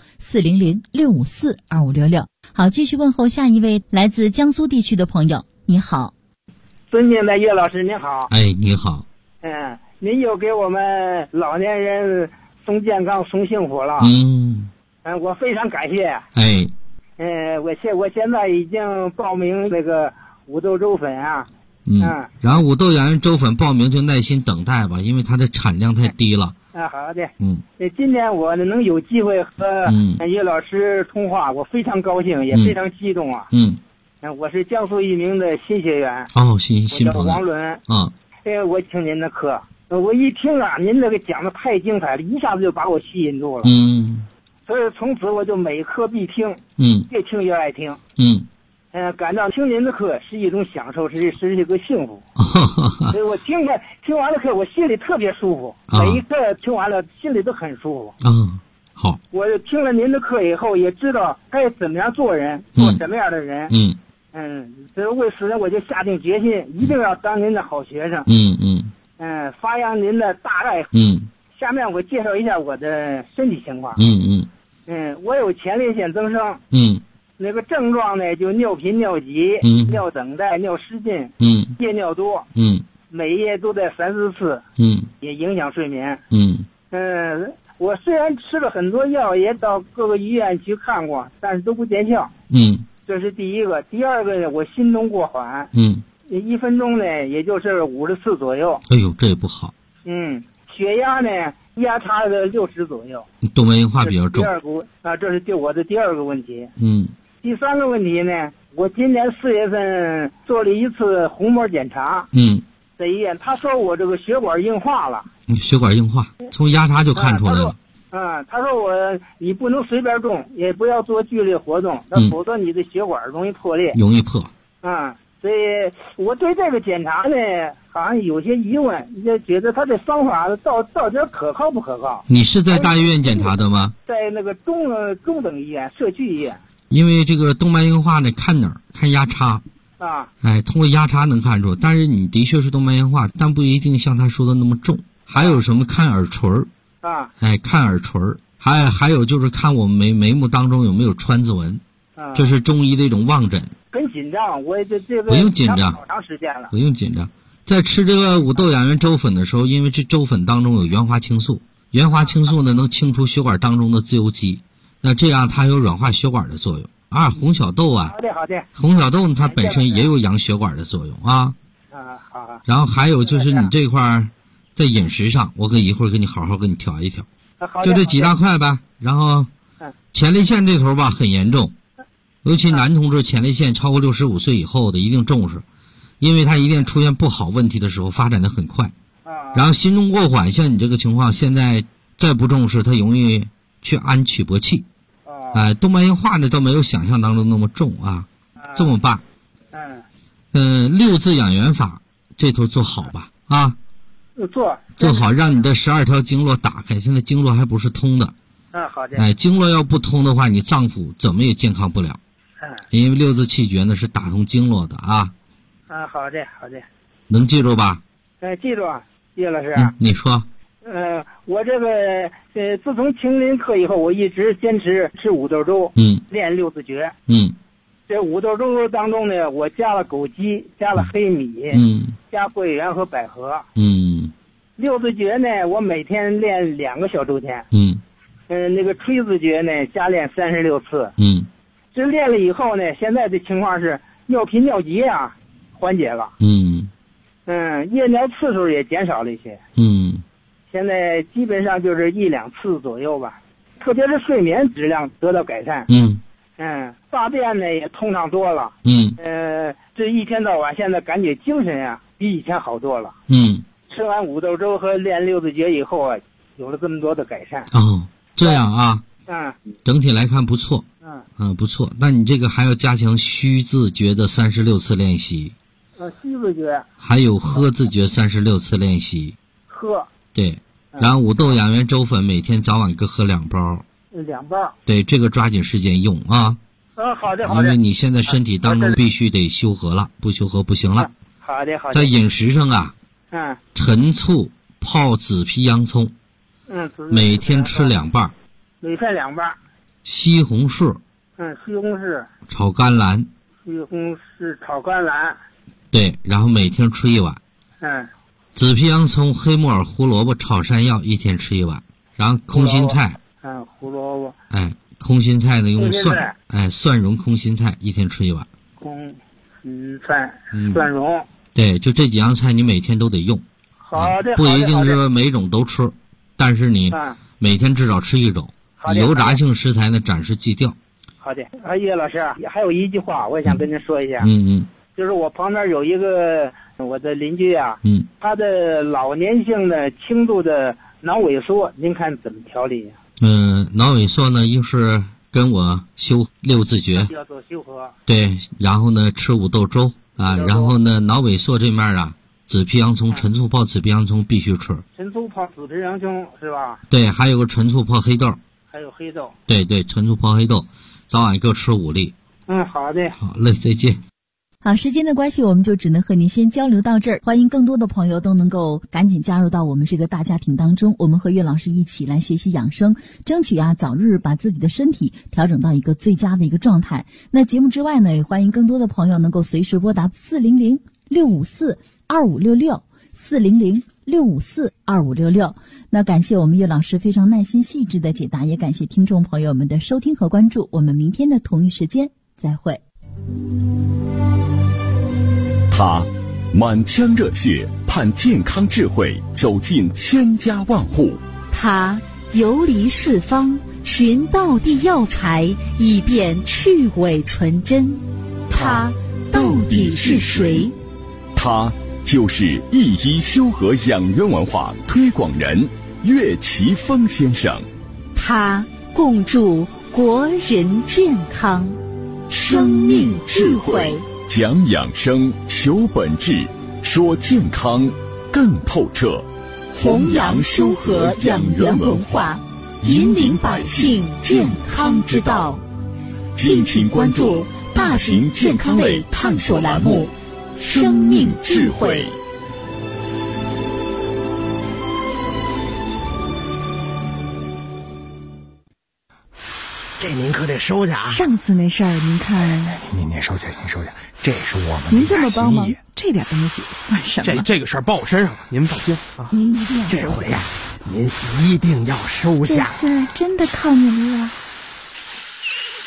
400-654-2566。好，继续问候下一位来自江苏地区的朋友。你好， 尊敬的岳老师，您好。 哎，你好。 您又给我们老年人送健康、送幸福了。我非常感谢。我现在已经报名那个五豆粥粉啊。 然后五豆养元粥粉报名就耐心等待吧，因为它的产量太低了。 好的。今天我能有机会和岳老师通话，我非常高兴，也非常激动啊。我是江苏一名的新学员。 新我叫王伦。我听您的课，我一听啊，您这个讲的太精彩了，一下子就把我吸引住了。所以从此我就每课必听。越听越爱听。感到听您的课是一种享受，是一个幸福。所以我听完了课，我心里特别舒服。每一课听完了，心里都很舒服。 好。 我听了您的课以后，也知道该怎么样做人，做什么样的人。所以为此呢，我就下定决心，一定要当您的好学生。发扬您的大爱。下面我介绍一下我的身体情况。我有前列腺增生。那个症状呢，就尿频、尿急、尿等待、尿失禁，夜尿多，每夜都在3-4次，也影响睡眠。我虽然吃了很多药，也到各个医院去看过，但是都不见效。这是第一个。第二个呢，我心动过缓，1分钟呢，也就是50次左右。 哎呦，这也不好。 血压呢，压差的60左右。 动脉硬化比较重。 这是我的第二个问题。第三个问题呢，我今年4月份做了一次虹膜检查。在医院，他说我这个血管硬化了。 血管硬化，从压查就看出来了。 他说你不能随便动，也不要做剧烈活动，否则你的血管容易破裂。 容易破。 所以我对这个检查呢，好像有些疑问，就觉得他这方法到底可靠不可靠？ 你是在大医院检查的吗？ 在那个中等医院、社区医院。 因为这个动脉硬化呢，看哪儿？看压差。通过压差能看出，但是你的确是动脉硬化，但不一定像他说的那么重。还有什么看耳垂儿？看耳垂儿。还有就是看我们眉目当中有没有川字纹。这是中医的一种望诊。 很紧张，我这个不用紧张， 好长时间了。 不用紧张，在吃这个五豆养元粥粉的时候，因为这粥粉当中有原花青素， 原花青素呢能清除血管当中的自由基，那这样它有软化血管的作用。红小豆啊， 好的。 红小豆呢它本身也有养血管的作用啊。 好。 然后还有就是你这块在饮食上，我一会儿给你好好给你调一调。就这几大块呗。然后前列腺这头吧很严重，尤其男同志前列腺超过65岁以后的一定重视，因为它一定出现不好问题的时候发展的很快。然后心动过缓，像你这个情况，现在再不重视，它容易去安曲搏器。动脉硬化呢倒没有想象当中那么重啊。这么办？6字养元法这头做好吧啊。做好，让你的12条经络打开。现在经络还不是通的。 好的。 经络要不通的话，你脏腑怎么也健康不了。因为6字气诀呢是打通经络的啊。 好的。 能记住吧？ 记住啊，叶老师。 你说。 我这个自从青林课以后，我一直坚持吃五豆粥，练6字诀。这五豆粥当中呢，我加了枸杞，加了黑米，加桂圆和百合。6字诀呢，我每天练2个小周天。那个吹字诀呢，加练36次。这练了以后呢，现在的情况是尿频尿急啊，缓解了。夜尿次数也减少了一些。现在基本上就是1、2次左右吧，特别是睡眠质量得到改善。大便呢也通畅多了。这一天到晚现在感觉精神啊比以前好多了。吃完五豆粥和练6字诀以后啊，有了这么多的改善。 这样啊。整体来看不错。不错。那你这个还要加强虚字诀的36次练习。 虚字诀。 还有喝字诀36次练习。 喝。 对。然后五豆养元粥粉每天早晚各喝2包。 2包。 对，这个抓紧时间用啊。 好的。 因为你现在身体当中必须得修和了，不修和不行了。 好的。 在饮食上啊。陈醋泡紫皮洋葱。每天吃2瓣。 每天2瓣。 西红柿。 西红柿。 炒甘蓝。 西红柿炒甘蓝。 对，然后每天吃1碗。紫皮洋葱、黑木耳、胡萝卜炒山药一天吃1碗。然后空心菜。 胡萝卜。 空心菜呢用蒜。蒜蓉空心菜一天吃1碗。 空心菜、蒜蓉。 对，就这几样菜你每天都得用。 好的。 不一定是每种都吃，但是你每天至少吃1种。油炸性食材呢暂时忌掉。 好的。叶老师，还有一句话我也想跟您说一下。就是我旁边有一个我的邻居啊，他的老年性的轻度的脑萎缩，您看怎么调理呀？ 脑萎缩呢又是跟我修6字诀， 要做修和。 对，然后呢吃五豆粥啊，然后呢脑萎缩这面啊，紫皮洋葱、陈醋泡紫皮洋葱必须吃。 陈醋泡紫皮洋葱是吧？ 对，还有个陈醋泡黑豆。 还有黑豆。 对，陈醋泡黑豆，早晚各吃5粒。 好的。 好嘞，再见。 好，时间的关系，我们就只能和您先交流到这儿。欢迎更多的朋友都能够赶紧加入到我们这个大家庭当中，我们和岳老师一起来学习养生，争取早日把自己的身体调整到一个最佳的一个状态。那节目之外呢，也欢迎更多的朋友能够随时拨打400-654-2566，400-654-2566。那感谢我们岳老师非常耐心细致的解答，也感谢听众朋友们的收听和关注。我们明天的同一时间再会。 他满腔热血盼健康智慧走进千家万户， 他游离四方寻道地药材以便去伪存真，他到底是谁？ 他就是一医修和养元文化推广人岳奇峰先生， 他共筑国人健康生命智慧， 讲养生求本质，说健康更透彻， 弘扬修和养元文化，引领百姓健康之道。敬请关注大型健康类探索栏目《生命智慧》。 这您可得收下啊！ 上次那事儿您看， 您收下，这是我们您这么帮忙，这点东西算什么？ 这个事儿报我身上了，您放心啊！ 您一定要这回呀， 您一定要收下。 这次真的靠你们了。